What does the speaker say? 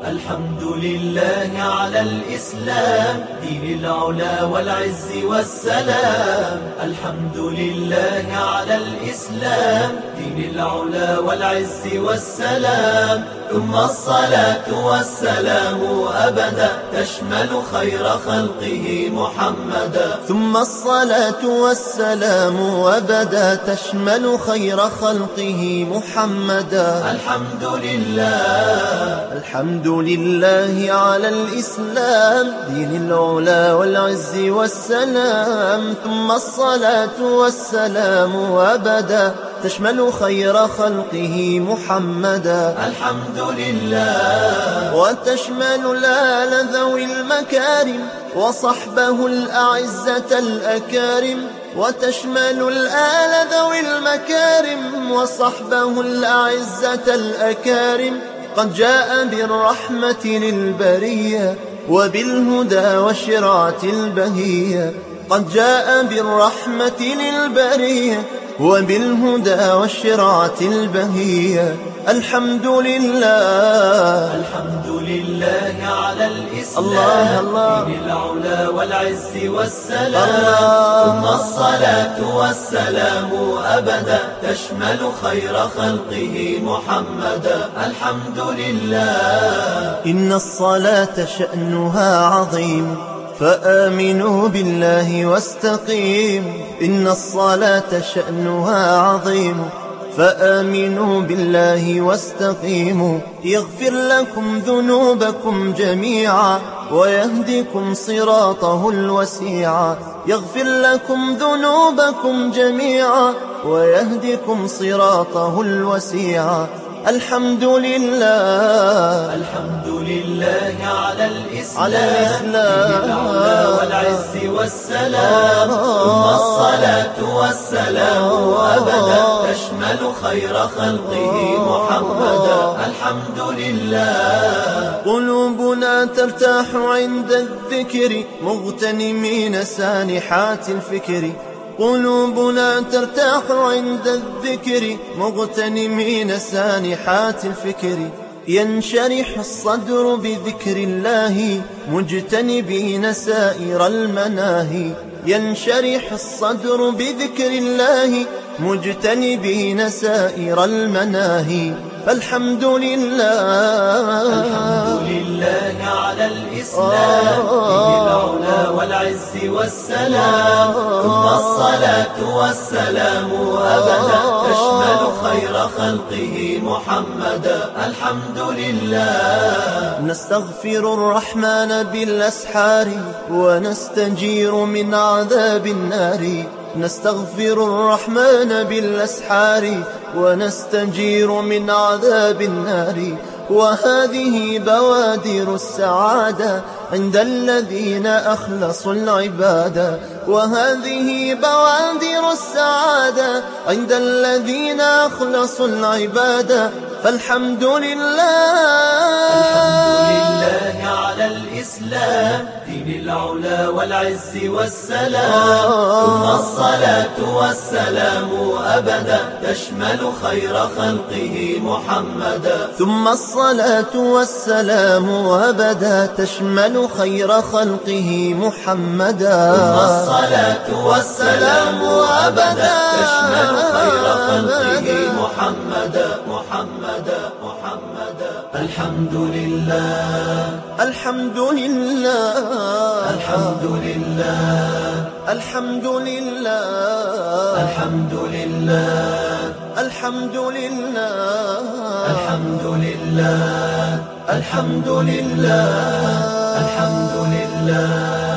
الحمد لله على الإسلام دين العلا والعز والسلام. الحمد لله على الإسلام دين العلا والعز والسلام. ثم الصلاة والسلام أبدا تشمل خير خلقه محمدا. ثم الصلاة والسلام أبدا تشمل خير خلقه محمدا. الحمد لله الحمد لله على الإسلام دين العلا والعز والسلام. ثم الصلاة والسلام أبدا تشمل خير خلقه محمدا. الحمد لله وتشمل الآل ذوي المكارم وصحبه الأعزة الأكارم. وتشمل الآل ذوي المكارم وصحبه الأعزة الأكارم. قد جاء بالرحمة للبرية وبالهدى والشرعة البهية. قد جاء بالرحمة للبرية وبالهدى والشرعة البهية. الحمد لله الحمد لله على الإسلام دين العلا والعز والسلام. ثم الصلاة والسلام أبدا تشمل خير خلقه محمدا. الحمد لله إن الصلاة شأنها عظيم فآمنوا بالله واستقيموا. إن الصلاة شأنها عظيم فآمنوا بالله واستقيموا. يغفر لكم ذنوبكم جميعا ويهدكم صراطه الوسيعا. يغفر لكم ذنوبكم جميعا ويهدكم صراطه الوسيعا. الحمد لله الحمد لله على الإسلام دين العلا والعز والسلام. ثم الصلاة والسلام أبدا تشمل خير خلقه محمدا. الحمد لله قلوبنا ترتاح عند الذكر مغتنمين سانحات الفكر. قلوبنا ترتاح عند الذكر مغتنمين سانحات الفكر. ينشرح الصدر بذكر الله مجتنبين سائر المناهي. ينشرح الصدر بذكر الله مجتنبين سائر المناهي. فالحمد لله الحمد لله على الإسلام دين العلا والعز والسلام. ثم الصلاة والسلام أبدا تشمل خير خلقه محمدا. الحمد لله نستغفر الرحمن بالأسحار ونستجير من عذاب النار. نستغفر الرحمن بالأسحار ونستجير من عذاب النار. وهذه بوادر السعادة عند الذين أخلصوا العبادة. وهذه بوادر السعادة عند الذين أخلصوا العبادة. فالحمد لله الحمد لله على الإسلام دين العلا والعز والسلام. ثم الصلاة والسلام أبدا تشمل خير خلقه محمدا. ثم الصلاة والسلام أبدا تشمل خير خلقه محمدا. ثم الصلاة والسلام أبدا تشمل خير خلقه محمدا. محمدا محمدا. الحمد لله الحمد لله الحمد لله الحمد لله الحمد لله الحمد لله الحمد لله الحمد لله الحمد لله